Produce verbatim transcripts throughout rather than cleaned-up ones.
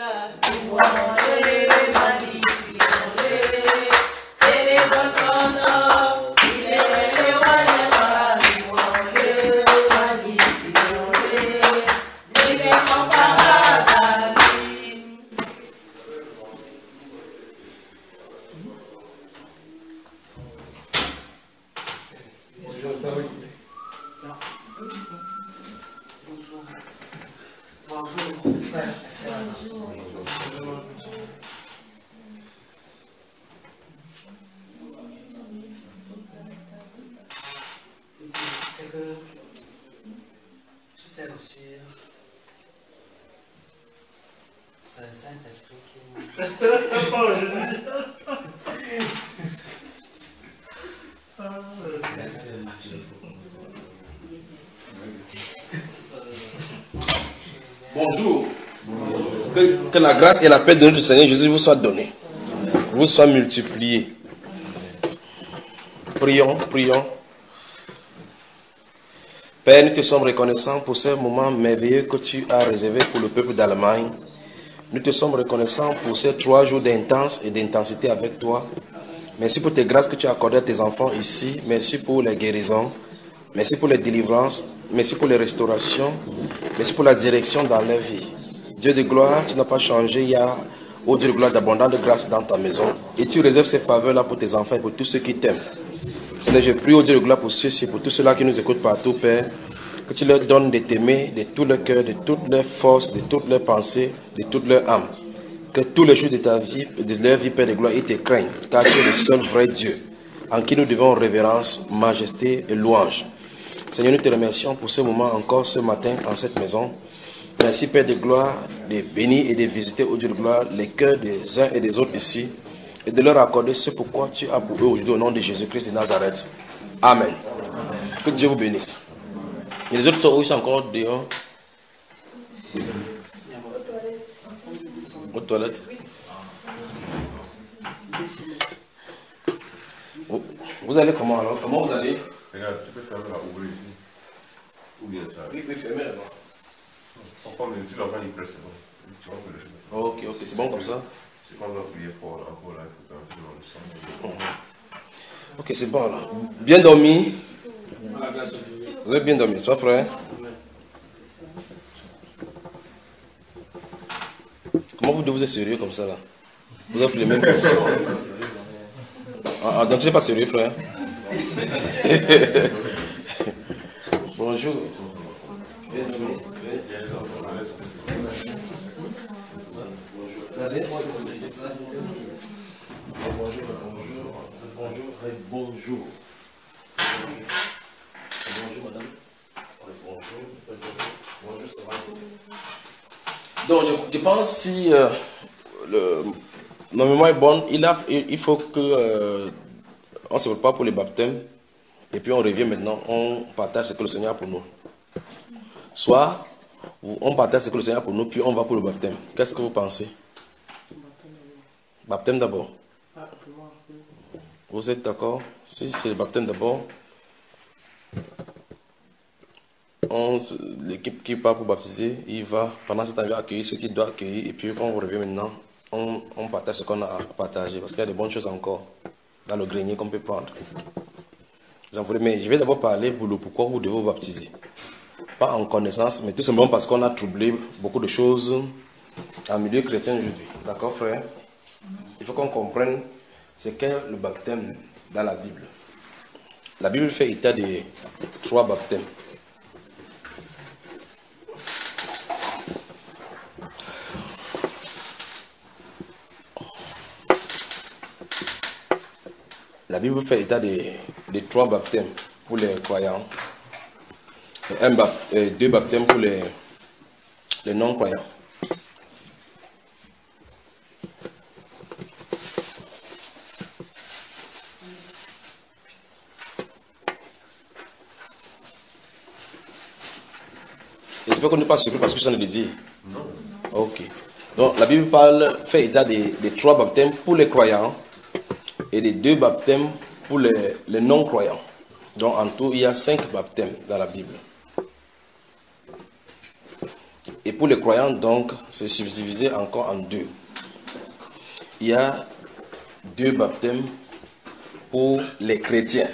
Bonjour. Que, que la grâce et la paix de notre Seigneur Jésus vous soient données, vous soient multipliées. Prions, prions. Père, nous te sommes reconnaissants pour ce moment merveilleux que tu as réservé pour le peuple d'Allemagne. Nous te sommes reconnaissants pour ces trois jours d'intense et d'intensité avec toi. Merci pour tes grâces que tu as accordées à tes enfants ici. Merci pour les guérisons. Merci pour les délivrances. Merci pour les restaurations. Merci pour la direction dans leur vie. Dieu de gloire, tu n'as pas changé. Il y a, oh Dieu de gloire, d'abondante grâce dans ta maison. Et tu réserves ces faveurs-là pour tes enfants et pour tous ceux qui t'aiment. Seigneur, je prie, oh Dieu de gloire, pour ceux-ci, pour tous ceux-là qui nous écoutent partout, Père, que tu leur donnes de t'aimer de tout leur cœur, de toute leur force, de toutes leurs pensées, de toute leur âme. Que tous les jours de ta vie, de leur vie, Père de gloire, ils te craignent, car tu es le seul vrai Dieu, en qui nous devons révérence, majesté et louange. Seigneur, nous te remercions pour ce moment encore, ce matin, en cette maison. Merci, Père de gloire, de bénir et de visiter, au Dieu de gloire, les cœurs des uns et des autres ici, et de leur accorder ce pourquoi tu as pour eux aujourd'hui au nom de Jésus-Christ de Nazareth. Amen. Que Dieu vous bénisse. Et les autres sont où? Ils sont encore dehors? Aux toilettes. Vous allez comment alors? Comment vous allez? Regarde, tu peux fermer la ouvrir ici. Ou bien ça. Oui, oui, fermez là-bas. On prend le tu l'entends, il presse. Tu vas me laisser. Ok, ok, c'est bon comme ça. C'est quand on doit prier fort, encore là, il faut quand même dans le sang. Ok, c'est bon là. Bien dormi? Vous avez bien dormi, c'est pas frère? Comment vous devez être sérieux comme ça là? Vous avez les mêmes positions. Ah, ah, donc tu n'es pas sérieux, frère? Bonjour. Bien dormi. Bonjour, bonjour, bonjour, bonjour. Bonjour, madame. Bonjour, bonjour, ça va? Donc, je, je pense si euh, le, ma mémoire est bonne, il, a, il, il faut que euh, on se prépare pour les baptêmes et puis on revient maintenant, on partage ce que le Seigneur a pour nous. Soit on partage ce que le Seigneur a pour nous, puis on va pour le baptême. Qu'est-ce que vous pensez? Baptême d'abord. Vous êtes d'accord? Si c'est le baptême d'abord, l'équipe qui part pour baptiser, il va, pendant ce temps, il va accueillir ceux qu'il doit accueillir, et puis quand on revient maintenant, on, on partage ce qu'on a à partager, parce qu'il y a de bonnes choses encore dans le grenier qu'on peut prendre. J'en voulais, mais je vais d'abord parler pour le pourquoi vous devez vous baptiser. Pas en connaissance, mais tout simplement parce qu'on a troublé beaucoup de choses en milieu chrétien aujourd'hui. D'accord, frère? Il faut qu'on comprenne ce qu'est le baptême dans la Bible. La Bible fait état de trois baptêmes. La Bible fait état de, de trois baptêmes pour les croyants. Un bap, euh, deux baptêmes pour les, les non-croyants. J'espère qu'on n'est pas surpris parce que je viens de le dire. Non. Ok. Donc la Bible parle, fait état des, des trois baptêmes pour les croyants et des deux baptêmes pour les, les non-croyants. Donc en tout, il y a cinq baptêmes dans la Bible. Et Et pour les croyants, donc, c'est subdivisé encore en deux. Il y a deux baptêmes pour les chrétiens.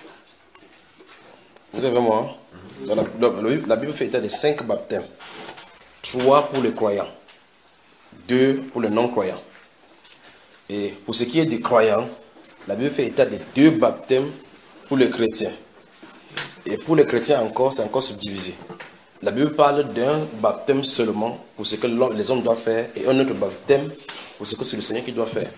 Vous savez moi, dans la, la, la Bible fait état de cinq baptêmes. Trois pour les croyants, deux pour les non-croyants. Et pour ce qui est des croyants, la Bible fait état de deux baptêmes pour les chrétiens. Et pour les chrétiens encore, c'est encore subdivisé. La Bible parle d'un baptême seulement pour ce que les hommes doivent faire et un autre baptême pour ce que c'est le Seigneur qui doit faire.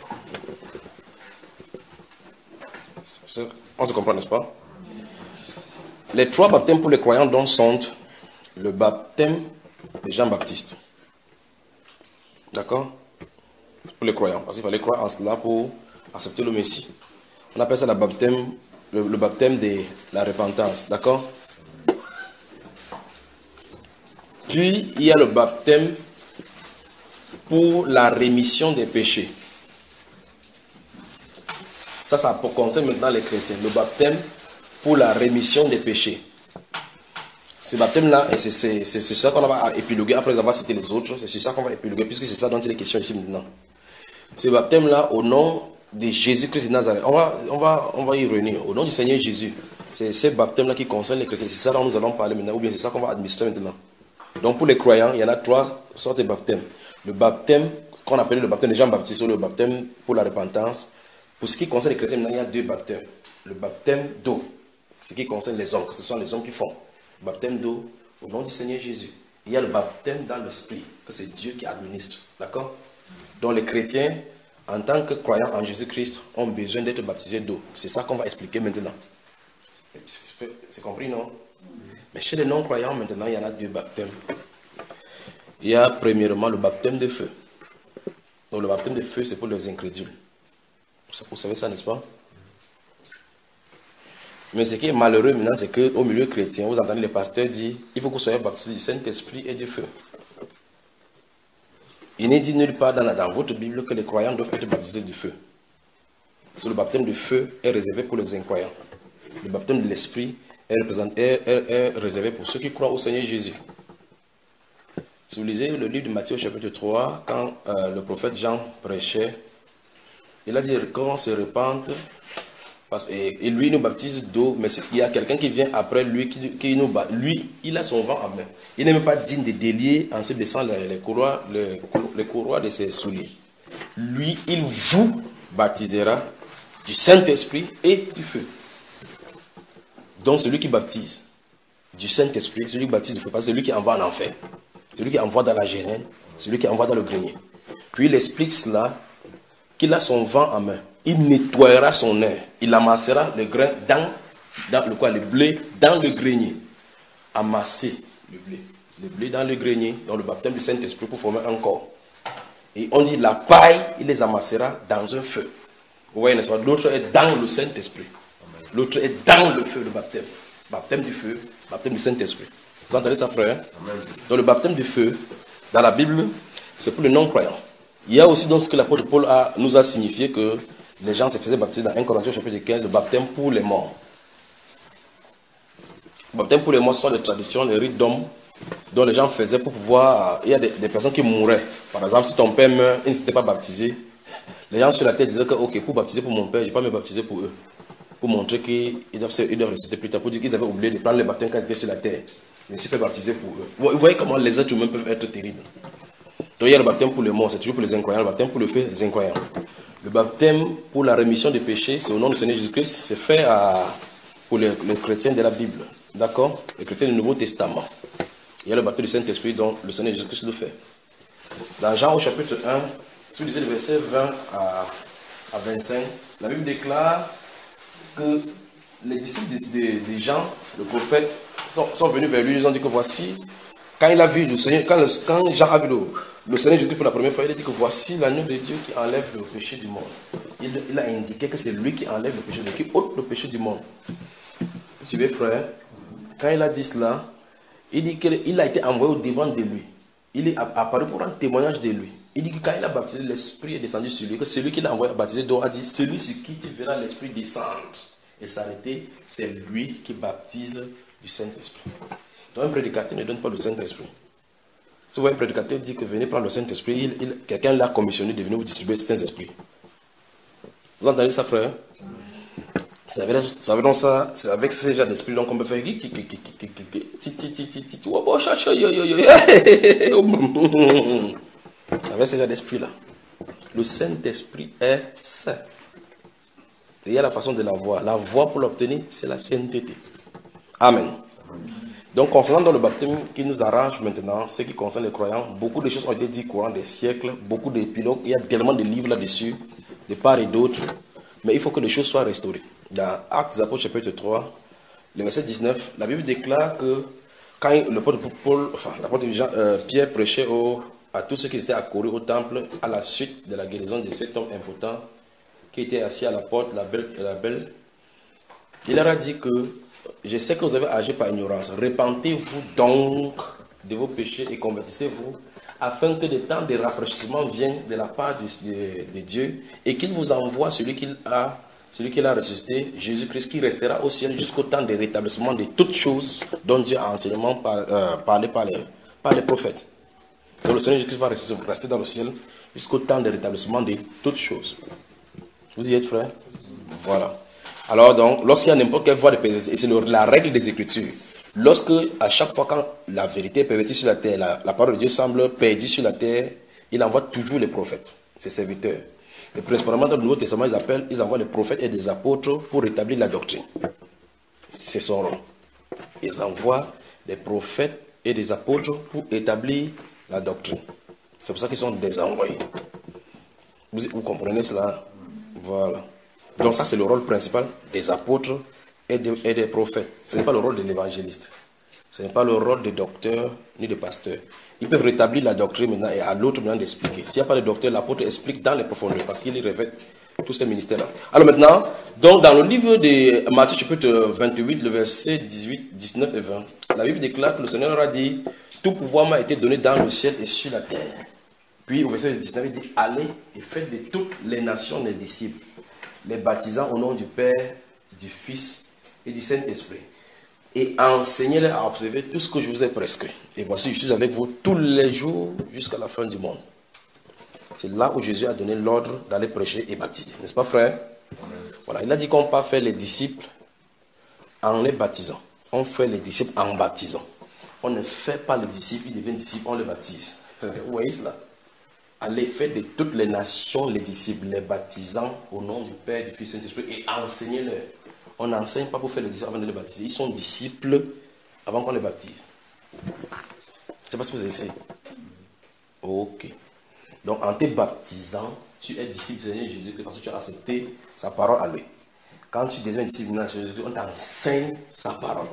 On se comprend, n'est-ce pas? Les trois baptêmes pour les croyants donc sont le baptême de Jean-Baptiste. D'accord? Pour les croyants, parce qu'il fallait croire en cela pour accepter le Messie. On appelle ça le baptême, le, le baptême de la repentance. D'accord? Puis, il y a le baptême pour la rémission des péchés. Ça, ça concerne maintenant les chrétiens. Le baptême pour la rémission des péchés. Ce baptême-là, et c'est ça qu'on va épiloguer après avoir cité les autres. C'est sur ça qu'on va épiloguer, puisque c'est ça dont il est question ici maintenant. Ce baptême-là, au nom de Jésus-Christ de Nazareth, on va, on, va, on va y revenir. Au nom du Seigneur Jésus, c'est ce baptême-là qui concerne les chrétiens. C'est ça dont nous allons parler maintenant, ou bien c'est ça qu'on va administrer maintenant. Donc pour les croyants, il y en a trois sortes de baptêmes. Le baptême qu'on appelle le baptême de Jean-Baptiste, ou le baptême pour la repentance. Pour ce qui concerne les chrétiens, maintenant, il y a deux baptêmes. Le baptême d'eau, ce qui concerne les hommes, que ce sont les hommes qui font. Le baptême d'eau au nom du Seigneur Jésus. Il y a le baptême dans l'esprit, que c'est Dieu qui administre. D'accord? Donc les chrétiens, en tant que croyants en Jésus-Christ, ont besoin d'être baptisés d'eau. C'est ça qu'on va expliquer maintenant. C'est compris, non? Mais chez les non-croyants, maintenant, il y en a deux baptêmes. Il y a premièrement le baptême de feu. Donc le baptême de feu, c'est pour les incrédules. Vous savez ça, n'est-ce pas? Mais ce qui est malheureux maintenant, c'est qu'au milieu chrétien, vous entendez les pasteurs dire il faut que vous soyez baptisés du Saint-Esprit et du feu. Il n'est dit nulle part dans, la, dans votre Bible que les croyants doivent être baptisés du feu. Parce que le baptême du feu est réservé pour les incroyants. Le baptême de l'Esprit est, est, est, est réservé pour ceux qui croient au Seigneur Jésus. Si vous lisez le livre de Matthieu chapitre trois, quand euh, le prophète Jean prêchait, il a dit qu'on se repente, parce, et, et lui nous baptise d'eau, mais il y a quelqu'un qui vient après lui, qui, qui nous bat. Lui, il a son vent en main. Il n'est même pas digne de délier en se baissant les, les, courroies, les, les courroies de ses souliers. Lui, il vous baptisera du Saint-Esprit et du feu. Donc celui qui baptise du Saint-Esprit, celui qui baptise du feu, parce que c'est lui qui envoie en enfer, celui qui envoie dans la géhenne, celui qui envoie dans le grenier. Puis il explique cela, qu'il a son vent en main. Il nettoiera son air. Il amassera le grain dans, dans le, quoi, le blé dans le grenier. Amasser le blé. Le blé dans le grenier, dans le baptême du Saint-Esprit pour former un corps. Et on dit la paille, il les amassera dans un feu. Vous voyez, n'est-ce pas? L'autre est dans le Saint-Esprit. L'autre est dans le feu, le baptême. Baptême du feu, baptême du Saint-Esprit. Vous entendez ça, frère? Donc le baptême du feu, dans la Bible, c'est pour les non-croyants. Il y a aussi donc ce que l'apôtre Paul a, nous a signifié que les gens se faisaient baptiser dans un Corinthiens chapitre quinze, le baptême pour les morts. Le baptême pour les morts, ce sont les traditions, les rites d'hommes dont les gens faisaient pour pouvoir... Il y a des, des personnes qui mouraient. Par exemple, si ton père meurt, il ne s'était pas baptisé. Les gens sur la terre disaient que, ok, pour baptiser pour mon père, je ne vais pas me baptiser pour eux. Pour montrer qu'ils doivent, ils doivent ressusciter plus tard, pour dire qu'ils avaient oublié de prendre le baptême quand ils étaient sur la terre. Je me suis fait baptiser pour eux. Vous voyez comment les êtres humains peuvent être terribles. Donc il y a le baptême pour les morts, c'est toujours pour les incroyants. Le baptême pour le feu, les incroyants. Le baptême pour la rémission des péchés, c'est au nom du Seigneur Jésus-Christ, c'est fait à, pour les, les chrétiens de la Bible. D'accord? Les chrétiens du Nouveau Testament. Il y a le baptême du Saint-Esprit dont le Seigneur Jésus-Christ le fait. Dans Jean au chapitre un, si vous lisez le verset vingt à, à vingt-cinq, la Bible déclare que les disciples de, de, de Jean, le prophète, sont, sont venus vers lui, ils ont dit que voici, quand il a vu le Seigneur, quand, le, quand Jean a vu le, le Seigneur Jésus pour la première fois, il a dit que voici l'agneau de Dieu qui enlève le péché du monde. Il, il a indiqué que c'est lui qui enlève le péché du monde, qui ôte le péché du monde. Vous suivez, frère? Quand il a dit cela, il dit qu'il a été envoyé au devant de lui. Il est apparu pour un témoignage de lui. Il dit que quand il a baptisé, l'Esprit est descendu sur lui, que celui qui l'a envoyé à baptiser d'eau a dit, celui sur qui tu verras l'Esprit descendre et s'arrêter, c'est lui qui baptise du Saint-Esprit. Donc un prédicateur ne donne pas le Saint-Esprit. Si vous voyez un prédicateur dit que venez prendre le Saint-Esprit, il, il, quelqu'un l'a commissionné de venir vous distribuer le Saint-Esprit. Vous entendez ça, frère? C'est avec, avec, ça, c'est avec ce genre d'esprit qu'on peut faire. Avec ce genre d'esprit-là. Le Saint-Esprit est saint. Et il y a la façon de l'avoir. La voie pour l'obtenir, c'est la sainteté. Amen. Donc, concernant dans le baptême qui nous arrange maintenant, ce qui concerne les croyants, beaucoup de choses ont été dites courant des siècles, beaucoup d'épilogues, il y a tellement de livres là-dessus, de part et d'autre, mais il faut que les choses soient restaurées. Dans Actes des Apôtres, chapitre trois, le verset dix-neuf, la Bible déclare que quand l'apôtre Paul, enfin, l'apôtre euh, Pierre prêchait au, à tous ceux qui étaient accourus au temple à la suite de la guérison de cet homme impotent qui était assis à la porte, la belle, la belle, il leur a dit que je sais que vous avez agi par ignorance. Repentez-vous donc de vos péchés et convertissez-vous afin que des temps de rafraîchissement viennent de la part de, de, de Dieu et qu'il vous envoie celui qu'il a, celui qu'il a ressuscité, Jésus-Christ, qui restera au ciel jusqu'au temps de rétablissement de toutes choses dont Dieu a enseignement par, euh, parlé par les, par les prophètes. Donc le Seigneur Jésus-Christ va rester, rester dans le ciel jusqu'au temps de rétablissement de toutes choses. Vous y êtes, frère? Voilà. Alors, donc, lorsqu'il y a n'importe quelle voie de perversion, et c'est la règle des Écritures, lorsque, à chaque fois, quand la vérité est pervertie sur la terre, la, la parole de Dieu semble perdue sur la terre, il envoie toujours les prophètes, ses serviteurs. Et principalement dans le Nouveau Testament, ils, appellent, ils envoient les prophètes et des apôtres pour rétablir la doctrine. C'est son rôle. Ils envoient des prophètes et des apôtres pour établir la doctrine. C'est pour ça qu'ils sont des envoyés. Vous, vous comprenez cela? Voilà. Donc ça, c'est le rôle principal des apôtres et, de, et des prophètes. Ce n'est pas le rôle de l'évangéliste. Ce n'est pas le rôle des docteurs ni des pasteurs. Ils peuvent rétablir la doctrine maintenant et à l'autre maintenant d'expliquer. S'il n'y a pas de docteur, l'apôtre explique dans les profondeurs parce qu'il y révèle tous ces ministères-là. Alors maintenant, donc dans le livre de Matthieu chapitre vingt-huit, le verset dix-huit, dix-neuf et vingt, la Bible déclare que le Seigneur a dit « Tout pouvoir m'a été donné dans le ciel et sur la terre ». Puis au verset dix-neuf, il dit « Allez et faites de toutes les nations des disciples, les baptisant au nom du Père, du Fils et du Saint-Esprit. Et enseignez-les à observer tout ce que je vous ai prescrit. Et voici, je suis avec vous tous les jours jusqu'à la fin du monde. » C'est là où Jésus a donné l'ordre d'aller prêcher et baptiser. N'est-ce pas, frère? Voilà, il a dit qu'on ne peut pas faire les disciples en les baptisant. On fait les disciples en baptisant. On ne fait pas les disciples, ils deviennent disciples, on les baptise. Vous voyez cela? Allez faire de toutes les nations les disciples, les baptisant au nom du Père, du Fils et du Saint-Esprit et enseignez-leur. On n'enseigne pas pour faire les disciples avant de les baptiser. Ils sont disciples avant qu'on les baptise. C'est pas ce que vous essayez. Ok. Donc en te baptisant, tu es disciple du Seigneur Jésus-Christ parce que tu as accepté sa parole à lui. Quand tu deviens disciple de Jésus-Christ, on t'enseigne sa parole.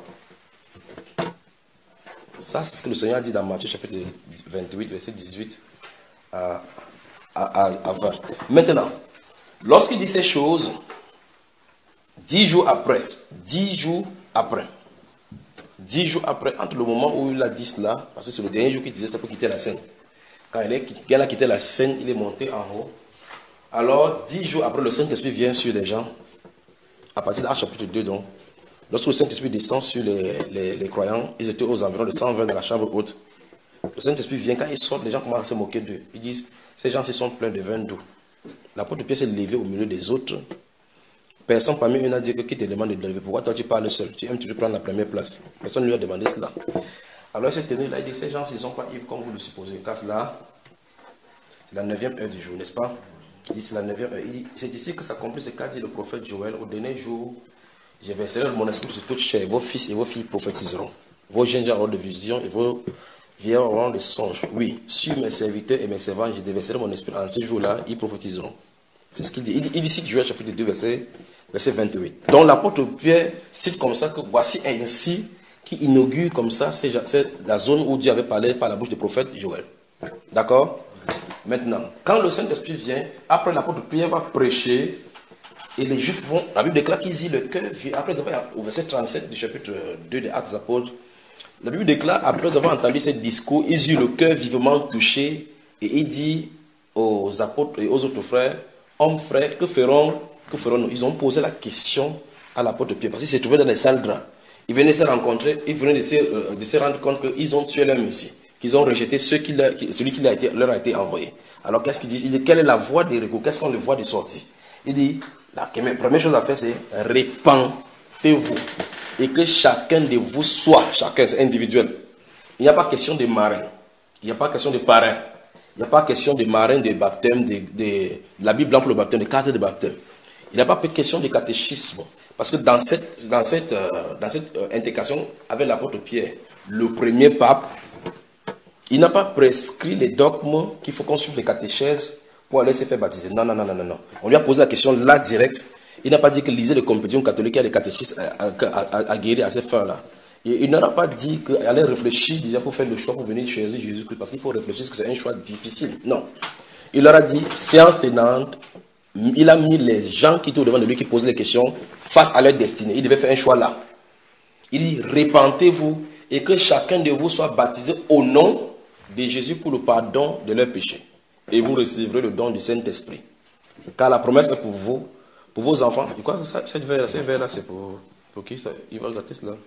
Ça, c'est ce que le Seigneur a dit dans Matthieu chapitre vingt-huit, verset dix-huit à, à, à vingt. Maintenant, lorsqu'il dit ces choses, dix jours après, dix jours après, dix jours après, entre le moment où il a dit cela, parce que c'est le dernier jour qu'il disait ça pour quitter la scène. Quand il, est, quand il a quitté la scène, il est monté en haut. Alors, dix jours après, le Saint-Esprit vient sur les gens. À partir de chapitre deux, donc. Lorsque le Saint-Esprit descend sur les, les, les croyants, ils étaient aux environs de cent vingt dans la chambre haute. Le Saint-Esprit vient, quand ils sortent, les gens commencent à se moquer d'eux. Ils disent, ces gens-ci sont pleins de vin doux. L'apôtre Pierre s'est levé au milieu des autres. Personne parmi eux n'a dit que qui te demande de te lever. Pourquoi toi tu parles seul? Tu aimes toujours prendre la première place. Personne ne lui a demandé cela. Alors il s'est tenu là, il dit, ces gens-ci ne sont pas ivres comme vous le supposez. Car cela, c'est la neuvième heure du jour, n'est-ce pas? Il dit, c'est la neuvième heure. C'est ici que s'accomplit ce qu'a dit le prophète Joël. Au dernier jour, je verserai mon esprit sur toute chair. Vos fils et vos filles prophétiseront. Vos jeunes auront de visions et vos vieux auront de songes. Oui, sur mes serviteurs et mes servants, je déverserai mon esprit. En ce jour-là, ils prophétiseront. C'est ce qu'il dit. Il dit, il dit Joël chapitre deux, verset, verset vingt-huit. Donc l'apôtre Pierre cite comme ça que voici ainsi qui inaugure comme ça, c'est la zone où Dieu avait parlé par la bouche du prophète Joël. D'accord? Maintenant, quand le Saint-Esprit vient, après l'apôtre Pierre va prêcher, et les Juifs vont, la Bible déclare qu'ils y le cœur, après au verset trente-sept du chapitre deux des Actes des Apôtres, la Bible déclare, après avoir entendu ce discours, ils eurent le cœur vivement touché, et il dit aux apôtres et aux autres frères, hommes frères, que feront, que ferons-nous? Ils ont posé la question à l'apôtre Pierre, parce qu'il s'est trouvé dans les salles draps. Ils venaient se rencontrer, ils venaient de se, euh, de se rendre compte qu'ils ont tué leur Messie. qu'ils ont rejeté ceux qui leur, celui qui leur a, été, leur a été envoyé. Alors qu'est-ce qu'ils disent? Ils disent, quelle est la voie de recours? Quelles sont les voies de sortie? Il dit, la première chose à faire, c'est répentez-vous. Et que chacun de vous soit, chacun, c'est individuel. Il n'y a pas question de marin. Il n'y a pas question de parrain. Il n'y a pas question de marin, de baptême, de, de, de la Bible blanche pour le baptême, de cartes de baptême. Il n'y a pas question de catéchisme. Parce que dans cette, dans cette, euh, dans cette euh, intégration avec l'apôtre Pierre, le premier pape, il n'a pas prescrit les dogmes qu'il faut qu'on suive les catéchèses pour aller se faire baptiser. Non, non, non, non, non. On lui a posé la question là, direct. Il n'a pas dit que lisez les compétitions catholiques et les catéchistes à, à, à, à guérir à ces fins-là. Il n'aura pas dit qu'il allait réfléchir déjà pour faire le choix pour venir chez Jésus-Christ, parce qu'il faut réfléchir que c'est un choix difficile. Non. Il leur a dit, séance tenante, il a mis les gens qui étaient au devant de lui, qui posaient les questions, face à leur destinée. Il devait faire un choix là. Il dit, répentez-vous et que chacun de vous soit baptisé au nom de Jésus pour le pardon de leurs péchés. Et vous recevrez le don du Saint-Esprit. Car la promesse est pour vous, pour vos enfants. Et quoi, cette vers-là, cette vers-là, c'est pour, pour qui ça? Il va regarder cela.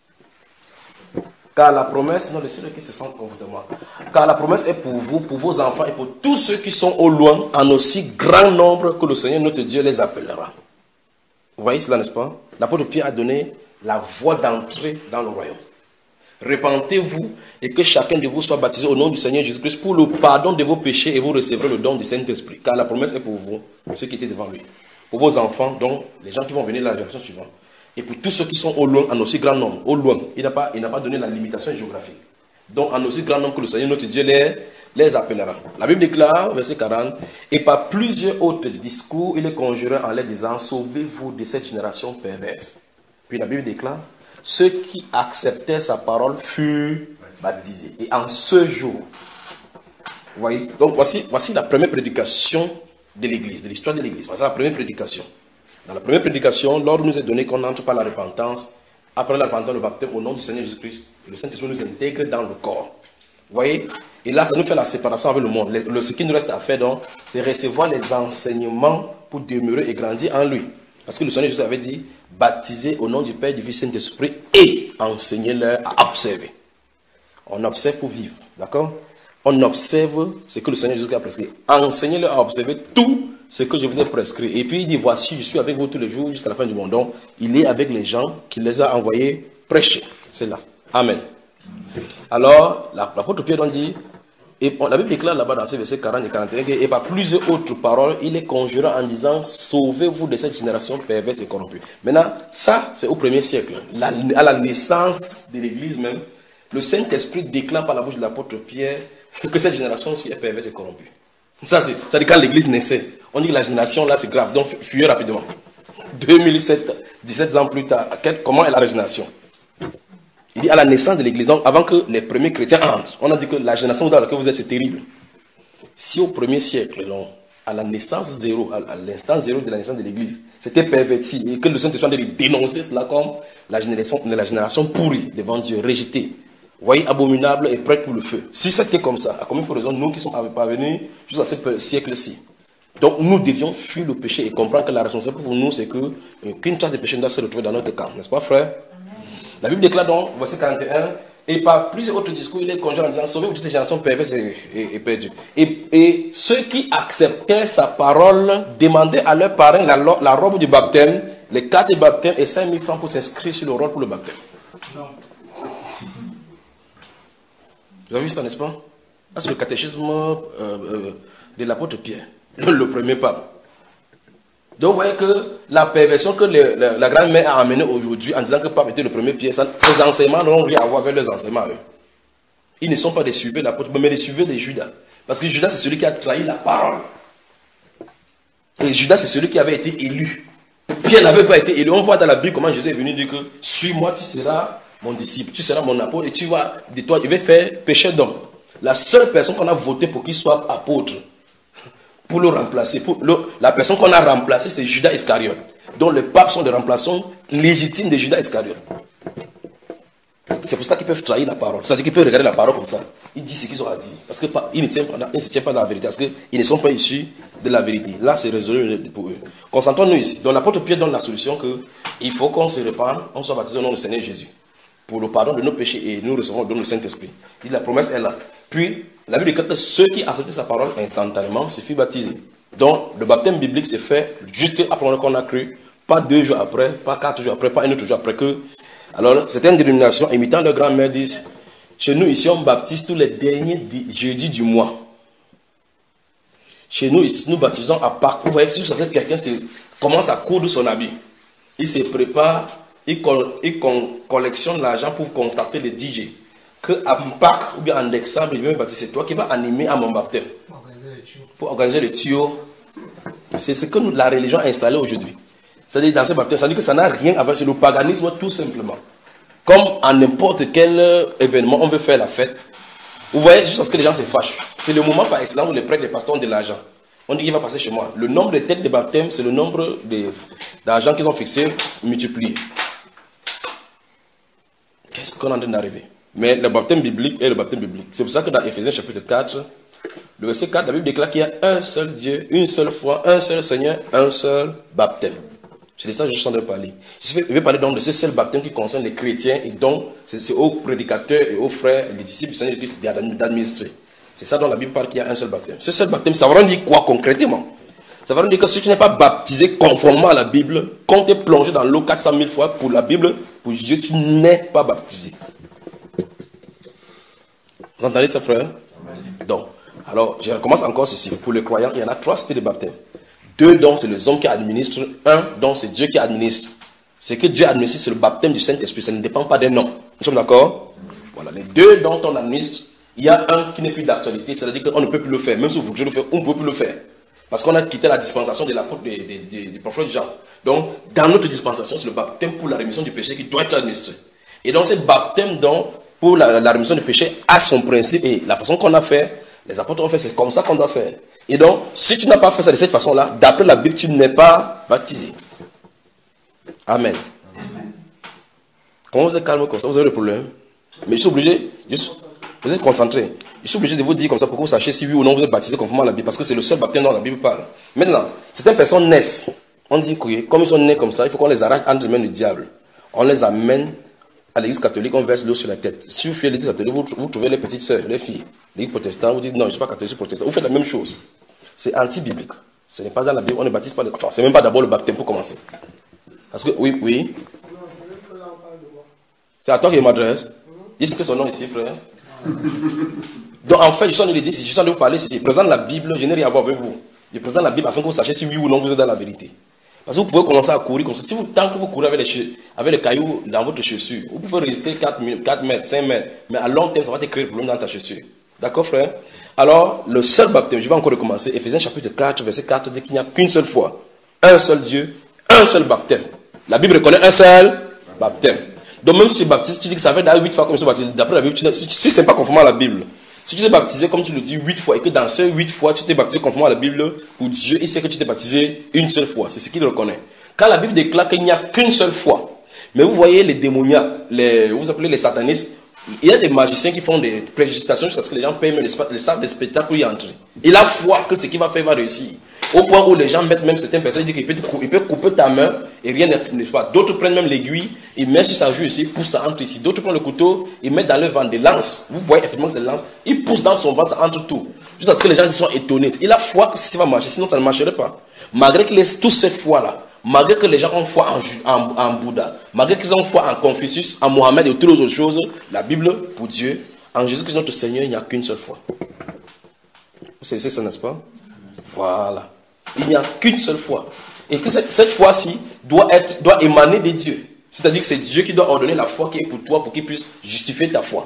Car la promesse, non, les ceux qui se sentent confortablement. Car la promesse est pour vous, pour vos enfants et pour tous ceux qui sont au loin, en aussi grand nombre que le Seigneur notre Dieu les appellera. Vous voyez cela, n'est-ce pas? L'apôtre Pierre a donné la voie d'entrée dans le royaume. Répentez-vous et que chacun de vous soit baptisé au nom du Seigneur Jésus-Christ pour le pardon de vos péchés et vous recevrez le don du Saint-Esprit. Car la promesse est pour vous, ceux qui étaient devant lui. Pour vos enfants, donc les gens qui vont venir de la génération suivante. Et pour tous ceux qui sont au loin, en aussi grand nombre, au loin, il n'a pas, il n'a pas donné la limitation géographique. Donc en aussi grand nombre que le Seigneur notre Dieu les, les appellera. La Bible déclare, verset quarante, et par plusieurs autres discours, il les conjura en leur disant, sauvez-vous de cette génération perverse. Puis la Bible déclare, ceux qui acceptaient sa parole furent baptisés. Et en ce jour, vous voyez, donc voici, voici la première prédication de l'Église, de l'histoire de l'Église. Voici la première prédication. Dans la première prédication, l'ordre nous est donné qu'on entre par la repentance, après la repentance, le baptême au nom du Seigneur Jésus-Christ. Le Saint-Esprit nous intègre dans le corps. Vous voyez? Et là, ça nous fait la séparation avec le monde. Le, le, ce qui nous reste à faire, donc, c'est recevoir les enseignements pour demeurer et grandir en lui. Parce que le Seigneur Jésus avait dit, baptisez au nom du Père, du Fils et du Saint-Esprit et enseignez-leur à observer. On observe pour vivre. D'accord? On observe ce que le Seigneur Jésus a prescrit. Enseignez-leur à observer tout ce que je vous ai prescrit. Et puis il dit, voici, je suis avec vous tous les jours jusqu'à la fin du monde. Donc, il est avec les gens qu'il les a envoyés prêcher. C'est là. Amen. Alors, l'apôtre Pierre dit, et la Bible déclare là-bas dans ces versets quarante et quarante et un, et par plusieurs autres paroles, il les conjura en disant, sauvez-vous de cette génération perverse et corrompue. Maintenant, ça, c'est au premier siècle. La, à la naissance de l'Église même, le Saint-Esprit déclare par la bouche de l'apôtre Pierre que cette génération aussi est perverse et corrompue. Ça, c'est, ça dit quand l'Église naissait. On dit que la génération là, c'est grave. Donc, fuyez rapidement. deux mille sept, dix-sept ans plus tard, comment est la génération? Il dit à la naissance de l'Église, donc avant que les premiers chrétiens entrent, on a dit que la génération dans laquelle vous êtes, c'est terrible. Si au premier siècle, donc, à la naissance zéro, à l'instant zéro de la naissance de l'Église, c'était perverti et que le Saint-Esprit a dénoncé cela comme la génération, la génération pourrie devant Dieu, rejetée. Vous voyez, abominable et prête pour le feu. Si c'était comme ça, à combien de raison, nous qui sommes parvenus jusqu'à ce siècle-ci. Donc nous devions fuir le péché et comprendre que la responsabilité pour nous, c'est que qu'une trace de péché doit se retrouver dans notre camp. N'est-ce pas, frère? Amen. La Bible déclare donc, verset quarante et un, et par plusieurs autres discours, il est conjuré en disant, sauvez-vous de cette génération perverse et, et, et perdue. Et, et ceux qui acceptaient sa parole demandaient à leurs parrains la, la robe du baptême, les cartes de baptême et cinq mille francs pour s'inscrire sur le rôle pour le baptême. Non. Vous avez vu ça, n'est-ce pas? Ça, c'est le catéchisme euh, euh, de l'apôtre Pierre, le premier pape. Donc, vous voyez que la perversion que le, la, la grand-mère a amenée aujourd'hui en disant que le pape était le premier Pierre, ça, ces enseignements n'ont rien à voir avec leurs enseignements, eux. Ils ne sont pas des suiveurs de l'apôtre, mais des suiveurs de Judas. Parce que Judas, c'est celui qui a trahi la parole. Et Judas, c'est celui qui avait été élu. Pierre n'avait pas été élu. On voit dans la Bible comment Jésus est venu dire que suis-moi, tu seras mon disciple, tu seras mon apôtre, et tu vas, de toi, il va faire péché d'homme. La seule personne qu'on a voté pour qu'il soit apôtre, pour le remplacer, pour le, la personne qu'on a remplacée, c'est Judas Iscariote. Donc les papes sont des remplaçants légitimes de Judas Iscariote. C'est pour ça qu'ils peuvent trahir la parole. C'est-à-dire qu'ils peuvent regarder la parole comme ça. Ils disent ce qu'ils ont à dire. Parce qu'ils ne tiennent pas, ils ne se tiennent pas dans la vérité. Parce qu'ils ne sont pas issus de la vérité. Là, c'est résolu pour eux. Concentrons-nous ici. Donc l'apôtre Pierre donne la solution que il faut qu'on se répande, on soit baptisé au nom du Seigneur Jésus. pour le pardon de nos péchés et nous recevons le don du Saint-Esprit. La promesse est là. Puis, la Bible dit que ceux qui acceptent sa parole instantanément se font baptiser. Donc, le baptême biblique s'est fait juste après qu'on a cru, pas deux jours après, pas quatre jours après, pas un autre jour après que. Alors, certaines dénominations, imitant leur grand-mère, disent, chez nous, ici, on baptise tous les derniers jeudis du mois. Chez nous, ici, nous baptisons à Pâques. Vous voyez que si vous savez que quelqu'un commence à coudre son habit, il se prépare, il, col, il con, collectionne l'argent pour constater les D J. Que à Pâques ou bien en décembre, il vient me baptiser. C'est toi qui vas animer à mon baptême. Pour organiser le tuyau. C'est ce que nous, la religion a installé aujourd'hui. C'est-à-dire dans ce baptême, ça veut dire que ça n'a rien à voir sur le paganisme tout simplement. Comme en n'importe quel événement, on veut faire la fête. Vous voyez, juste parce que les gens se fâchent. C'est le moment par excellence où les prêtres, les pasteurs ont de l'argent. On dit qu'il va passer chez moi. Le nombre de têtes de baptême, c'est le nombre d'argent qu'ils ont fixé, multiplié. Qu'est-ce qu'on est en train d'arriver? Mais le baptême biblique est le baptême biblique. C'est pour ça que dans Éphésiens chapitre quatre, le verset quatre, la Bible déclare qu'il y a un seul Dieu, une seule foi, un seul Seigneur, un seul baptême. C'est de ça que je suis en train de parler. Je vais parler donc de ce seul baptême qui concerne les chrétiens et donc c'est aux prédicateurs et aux frères et les disciples du Seigneur Christ d'administrer. C'est ça dont la Bible parle qu'il y a un seul baptême. Ce seul baptême, ça va dire quoi concrètement? Ça va dire que si tu n'es pas baptisé conformément à la Bible, quand tu es plongé dans l'eau quatre cent mille fois pour la Bible, pour Dieu, tu n'es pas baptisé. Vous entendez ça, frère? Donc, alors, je recommence encore ceci. Pour les croyants, il y en a trois styles de baptême. Deux dons, c'est les hommes qui administrent. Un don, c'est Dieu qui administre. Ce que Dieu administre, c'est le baptême du Saint-Esprit. Ça ne dépend pas des noms. Nous sommes d'accord? Voilà. Les deux dons qu'on administre, il y a un qui n'est plus d'actualité. C'est-à-dire qu'on ne peut plus le faire. Même si vous voulez le faire, on ne peut plus le faire. Parce qu'on a quitté la dispensation de l'apôtre du prophète Jean. Donc, dans notre dispensation, c'est le baptême pour la rémission du péché qui doit être administré. Et donc, ce baptême donc, pour la, la rémission du péché a son principe. Et la façon qu'on a fait, les apôtres ont fait, c'est comme ça qu'on doit faire. Et donc, si tu n'as pas fait ça de cette façon-là, d'après la Bible, tu n'es pas baptisé. Amen. Amen. Comment vous êtes calme comme ça? Vous avez le problème? Mais je suis obligé, je suis, vous êtes concentré. Je suis obligé de vous dire comme ça pour que vous sachiez si oui ou non vous êtes baptisé conformément à la Bible. Parce que c'est le seul baptême dont la Bible parle. Maintenant, certaines personnes naissent. On dit que comme ils sont nés comme ça, il faut qu'on les arrache entre les mains du diable. On les amène à l'église catholique, on verse l'eau sur la tête. Si vous faites l'église catholique, vous, vous trouvez les petites sœurs, les filles. L'église protestante, vous dites non, je ne suis pas catholique, je suis protestant. Vous faites la même chose. C'est anti-biblique. Ce n'est pas dans la Bible, on ne baptise pas. Les... Enfin, c'est même pas d'abord le baptême pour commencer. Parce que, oui, oui. C'est à toi qu'il m'adresse. Dis ce que son nom ici, frère. Donc, en fait, je suis en train de dire, si je suis en train de vous parler, si je présente la Bible, je n'ai rien à voir avec vous. Je présente la Bible afin que vous sachiez si oui ou non vous êtes dans la vérité. Parce que vous pouvez commencer à courir comme ça. Si vous, tant que vous courez avec les, avec les cailloux dans votre chaussure, vous pouvez rester quatre mètres, cinq mètres. Mais à long terme, ça va te créer le problème dans ta chaussure. D'accord, frère? Alors, le seul baptême, je vais encore recommencer. Éphésiens chapitre quatre, verset quatre, dit qu'il n'y a qu'une seule foi. Un seul Dieu, un seul baptême. La Bible reconnaît un seul baptême. Donc, même si tu es baptisé, tu dis que ça fait huit fois comme tu es baptisé. D'après la Bible, tu si, si ce n'est pas conforme à la Bible. Si tu t'es baptisé, comme tu le dis, huit fois, et que dans ces huit fois, tu t'es baptisé conformément à la Bible, pour Dieu, il sait que tu t'es baptisé une seule fois. C'est ce qu'il reconnaît. Quand la Bible déclare qu'il n'y a qu'une seule fois, mais vous voyez les démoniaques, les, vous appelez les satanistes, il y a des magiciens qui font des préjudications jusqu'à ce que les gens payent même les salles de spectacle pour y entrer. Il a foi que ce qu'il va faire va réussir. Au point où les gens mettent même certaines personnes, ils disent qu'il peut, il peut couper ta main et rien n'est pas. D'autres prennent même l'aiguille, ils mettent sur sa joue ici, poussent ça entre ici. D'autres prennent le couteau, ils mettent dans leur ventre des lances. Vous voyez effectivement que c'est des lances. Ils poussent dans son ventre, ça entre tout. Jusqu'à ce que les gens soient étonnés. Il a foi que ça va marcher, sinon ça ne marcherait pas. Malgré qu'il ait toute cette foi-là, malgré que les gens ont foi en, en, en Bouddha, malgré qu'ils ont foi en Confucius, en Mohammed et toutes les autres choses, la Bible, pour Dieu, en Jésus-Christ notre Seigneur, il n'y a qu'une seule foi. Vous savez ça, n'est-ce pas? Voilà. Il n'y a qu'une seule foi. Et que cette, cette foi-ci doit, être, doit émaner de Dieu. C'est-à-dire que c'est Dieu qui doit ordonner la foi qui est pour toi pour qu'il puisse justifier ta foi.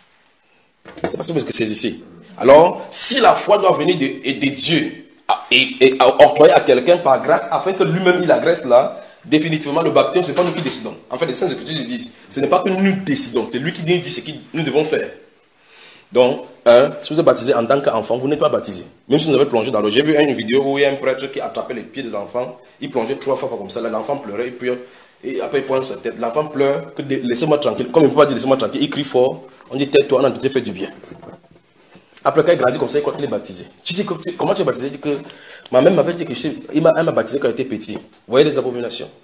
C'est parce que c'est ici. Alors, si la foi doit venir de, de Dieu et, et octroyer à quelqu'un par grâce afin que lui-même il la grâce là, définitivement le baptême, ce n'est pas nous qui décidons. En fait, les Saintes Écritures disent, ce n'est pas que nous décidons, c'est lui qui nous dit ce que nous devons faire. Donc, un, si vous êtes baptisé en tant qu'enfant, vous n'êtes pas baptisé. Même si vous avez plongé dans l'eau. J'ai vu une vidéo où il y a un prêtre qui attrapait les pieds des enfants. Il plongeait trois fois comme ça. L'enfant pleurait, il pleure. Et après il pointe sa tête. L'enfant pleure, que laissez-moi tranquille. Comme il ne peut pas dire laissez-moi tranquille, il crie fort. On dit tais-toi, on a tout fait du bien. Après quand il grandit comme ça, il croit qu'il est baptisé. Tu dis que, comment tu es baptisé? Il dit que ma mère m'avait dit que je, il m'a baptisé quand il était petit. Vous voyez les abominations.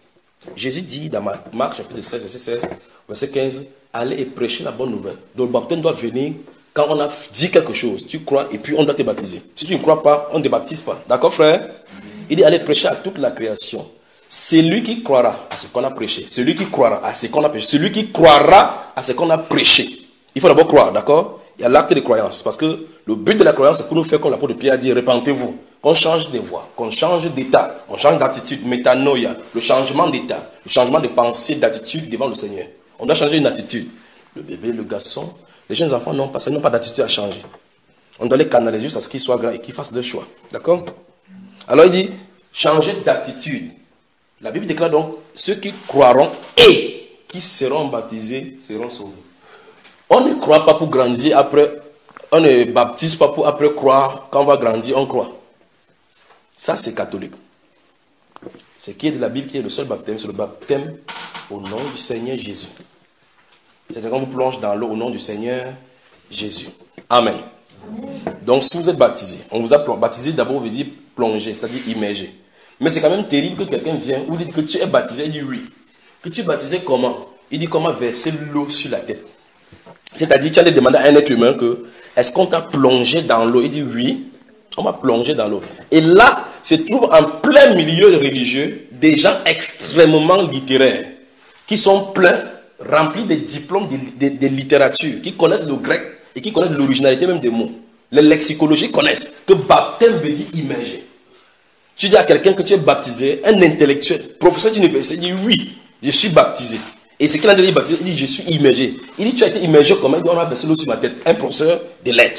Jésus dit dans Marc chapitre seize, verset seize, verset quinze, allez et prêchez la bonne nouvelle. Donc le baptême doit venir quand on a dit quelque chose. Tu crois et puis on doit te baptiser. Si tu ne crois pas, on ne te baptise pas. D'accord, frère? Il dit allez prêcher à toute la création. Celui qui croira à ce qu'on a prêché, celui qui croira à ce qu'on a prêché, celui qui croira à ce qu'on a prêché. Il faut d'abord croire, d'accord? Il y a l'acte de croyance. Parce que le but de la croyance, c'est pour nous faire comme l'apôtre Pierre a dit, répentez-vous. Qu'on change de voix, qu'on change d'état, on change d'attitude, métanoïa, le changement d'état, le changement de pensée, d'attitude devant le Seigneur. On doit changer une attitude. Le bébé, le garçon, les jeunes enfants n'ont pas, n'ont pas d'attitude à changer. On doit les canaliser jusqu'à ce qu'ils soient grands et qu'ils fassent leur choix. D'accord? Alors il dit, changer d'attitude. La Bible déclare donc, ceux qui croiront et qui seront baptisés seront sauvés. On ne croit pas pour grandir après, on ne baptise pas pour après croire, quand on va grandir, on croit. Ça, c'est catholique. Ce qui est de la Bible, qui est le seul baptême, c'est le baptême au nom du Seigneur Jésus. C'est-à-dire qu'on vous plonge dans l'eau au nom du Seigneur Jésus. Amen. Donc, si vous êtes baptisé, on vous a baptisé d'abord, on vous dit plonger, c'est-à-dire immerger. Mais c'est quand même terrible que quelqu'un vienne ou dit que tu es baptisé, il dit oui. Que tu es baptisé comment? Il dit comment verser l'eau sur la tête. C'est-à-dire, tu allais demander à un être humain que, est-ce qu'on t'a plongé dans l'eau? Il dit oui. On m'a plongé dans l'eau. Et là, se trouve en plein milieu religieux des gens extrêmement littéraires, qui sont pleins, remplis de diplômes de, de, de littérature, qui connaissent le grec et qui connaissent l'originalité même des mots. Les lexicologies connaissent que baptême veut dire immerger. Tu dis à quelqu'un que tu es baptisé, un intellectuel, professeur d'université, il dit oui, je suis baptisé. Et ce qu'il a dit baptisé, il dit je suis immergé. Il dit tu as été immergé comment? Il dit on a versé l'eau sur ma tête. Un professeur de lettres.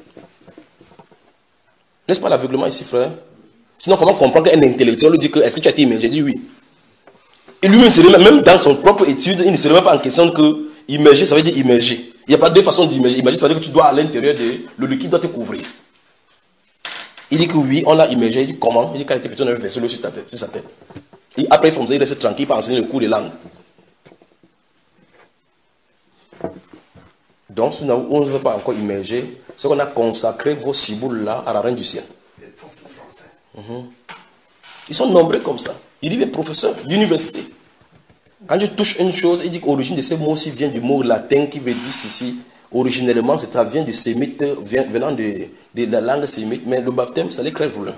N'est-ce pas l'aveuglement ici, frère? Sinon, comment comprendre qu'un intellectuel lui dit que est-ce que tu as été immergé? Il dit oui. Et lui, même dans son propre étude, il ne se remet pas en question que immerger, ça veut dire immerger. Il n'y a pas deux façons d'immerger. Immerger, ça veut dire que tu dois à l'intérieur de le liquide doit te couvrir. Il dit que oui, on l'a immergé. Il dit comment? Il dit qu'à l'interprétation, on avait versé l'eau sur ta tête, sur sa tête. Et après, il faut il reste tranquille, il peut enseigner le cours de langue. Donc, si on ne veut pas encore immerger, c'est qu'on a consacré vos ciboules-là à la reine du ciel. Mm-hmm. Ils sont nombreux comme ça. Il dit, les professeurs d'université. Quand je touche une chose, il dit que l'origine de ces mots-ci vient du mot latin qui veut dire ceci. Originellement, ça vient du sémite, venant de, de la langue sémite, mais le baptême, ça les crée le problème.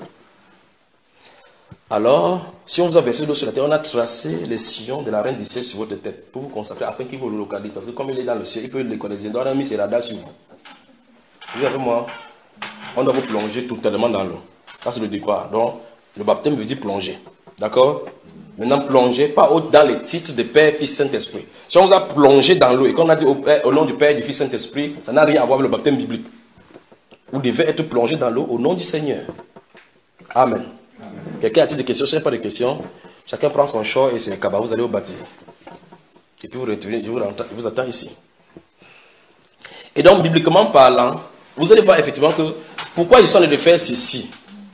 Alors, si on vous a versé l'eau sur la terre, on a tracé les sillons de la reine du ciel sur votre tête pour vous consacrer afin qu'il vous le localise. Parce que comme il est dans le ciel, il peut le localiser. Donc on a mis ses radars sur vous. Vous savez moi, on doit vous plonger totalement dans l'eau. Ça c'est le départ. Donc, le baptême veut dire plonger. D'accord? Maintenant, plonger, pas dans les titres de Père, Fils, Saint-Esprit. Si on vous a plongé dans l'eau et qu'on a dit au, Père, au nom du Père, du Fils, Saint-Esprit, ça n'a rien à voir avec le baptême biblique. Vous devez être plongé dans l'eau au nom du Seigneur. Amen. Quelqu'un a-t-il des questions? Si je n'ai pas de questions, chacun prend son char et ses cabas, vous allez au baptême. Et puis vous retrouvez, je vous, je vous attends ici. Et donc, bibliquement parlant, vous allez voir effectivement que pourquoi ils sont allés de faire ceci.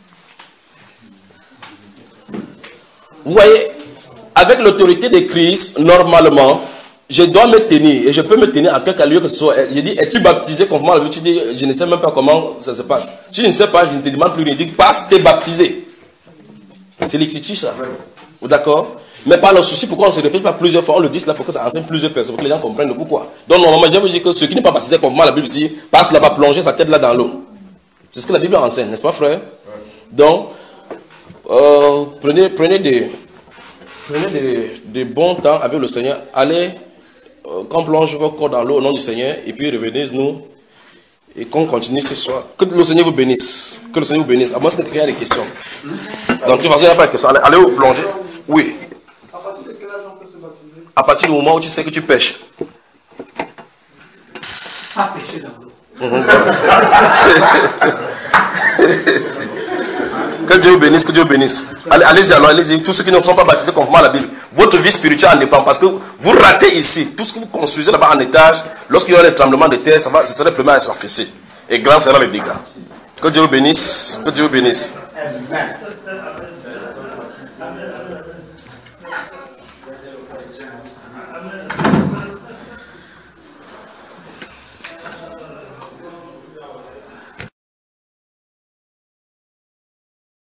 Vous voyez, avec l'autorité de Christ, normalement, je dois me tenir, et je peux me tenir à quelque lieu que ce soit. Je dis, es-tu baptisé conformément à la Bible? Tu dis, je ne sais même pas comment ça se passe. Si je ne sais pas, je ne te demande plus rien. Je dis, passe, t'es baptisé. C'est l'écriture, ça. Vous d'accord? Mais par le souci, pourquoi on ne se répète pas plusieurs fois? On le dit là pour que ça enseigne plusieurs personnes, pour que les gens comprennent le pourquoi. Donc, normalement, je veux dire que ceux qui n'est pas baptisé conformément à la Bible ici, passe là-bas, plonger sa tête là dans l'eau. C'est ce que la Bible enseigne, n'est-ce pas, frère? Donc, euh, prenez, prenez des, prenez des, des bons temps avec le Seigneur. Allez, euh, qu'on plonge vos corps dans l'eau au nom du Seigneur, et puis revenez-nous, et qu'on continue ce soir. Que le Seigneur vous bénisse. Que le Seigneur vous bénisse. À moi, c'est qu'il y a des questions. Donc, de toute façon, il n'y a pas de questions. Allez, allez vous plonger. Oui. À partir de quel âge on peut se baptiser? À partir du moment où tu sais que tu pêches. Pas pêcher dans l'eau. Que Dieu vous bénisse, que Dieu vous bénisse. Allez, allez-y alors, allez-y. Tous ceux qui ne sont pas baptisés conformément à la Bible, votre vie spirituelle en dépend. Parce que vous ratez ici. Tout ce que vous construisez là-bas en étage, lorsqu'il y aura des tremblements de terre, ça va, ce serait le premier à s'affaisser. Et grand sera le dégât. Que Dieu vous bénisse. Que Dieu vous bénisse. Amen.